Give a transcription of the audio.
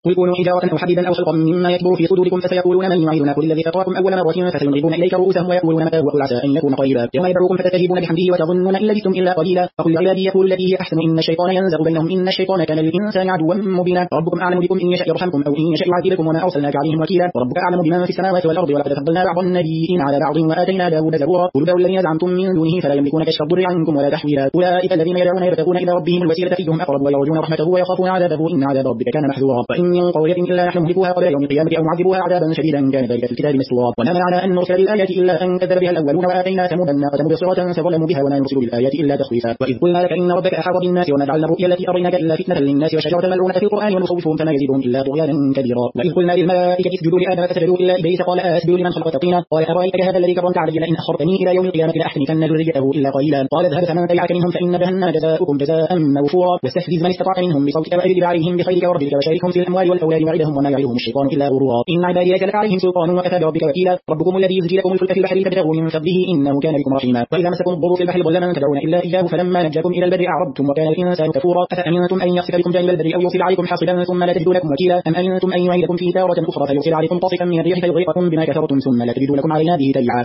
قل كونوا حجارة أو حديدا أو خلقا مما يكبر في صدوركم فسيقولون من يعيدنا قل الذي فطركم أول مرة فسينغضون إليك رؤوسهم ويقولون متى وقل عسى أن يكون قريبا يوم يدعوكم فتستجيبون بحمده وتظنون إن لبثتم إلا قليلا فقل لعبادي يقولوا التي هي أحسن إن الشيطان ينزغ بينهم إن الشيطان كان للإنسان عدوا مبينا ربكم أعلم بكم إن يشاء يرحمكم أو إن يشاء يعذبكم وما أرسلناك عليهم وكيلا وربك أعلم بمن في السماوات والأرض ولقد فضلنا بعض النبيين على بعض وآتينا داود زبورا قل ادعوا الذين زعمتم من دونه فلا يملكون كشف الضر عنكم ولا تحويلا أولئك الذين يدعون يبتغون إلى ربهم الوسيلة أيهم أقرب ويرجون رحمته ويخافون عذابه إن عذاب ربك كان محذورا وإن من قرية إلا نحن مهلكوها قبل يوم القيامة أو معذبوها عذابا شديدا كان ذلك في الكتاب مسطورا وما منعنا أن نرسل بالآيات إلا أن كذب بها الأولون وآتينا ثمود الناقة مبصرة فظلموا بها وما نرسل بالآيات إلا تخويفا وإذ قلنا لك إن ربك أحاط بالناس وما جعلنا الرؤيا التي أريناك إلا فتنة للناس وشجرة ملعونة في القرآن ونخوفهم فما يزيدهم إلا طغيانا كبيرا وإذ قلنا للملائكة اسجدوا لآدم فسجدوا إلا إبليس قال أسجد لمن خلقت طينا قال أرأيتك هذا الذي كرمت علي لئن أخرتني إلى يوم القيامة لأحتنكن ذريته إلا قليلا قال اذهب فمن تبعك منهم فإن جهنم جزاؤكم جزاء موفورا واستفزز من استطعت منهم بصوتك وأجلب عليهم بخيرك وربك وشاركهم في الأموال والأولاد وعدهم وما يعدهم الشيطان إلا غرورا إن عبادي لك عليهم سلطان وكفى بربك وكيلا ربكم الذي يزجي لكم الفلك في البحر لتبتغوا من فضله إنه كان بكم رحيما وإذا مسكم الضر في البحر ضل من تدعون إلا إياه فلما نجاكم إلى البر أعرضتم وكان الإنسان كفورا أفأمنتم أن يخسف بكم جانب البر أو يرسل عليكم حاصبا ثم لا تجدوا لكم وكيلا أم أمنتم أن يعيدكم فيه تارة أخرى فيرسل عليكم طاصفا من الريح فيغرقكم بما كفرتم ثم لا تجدوا لكم علينا به تبعا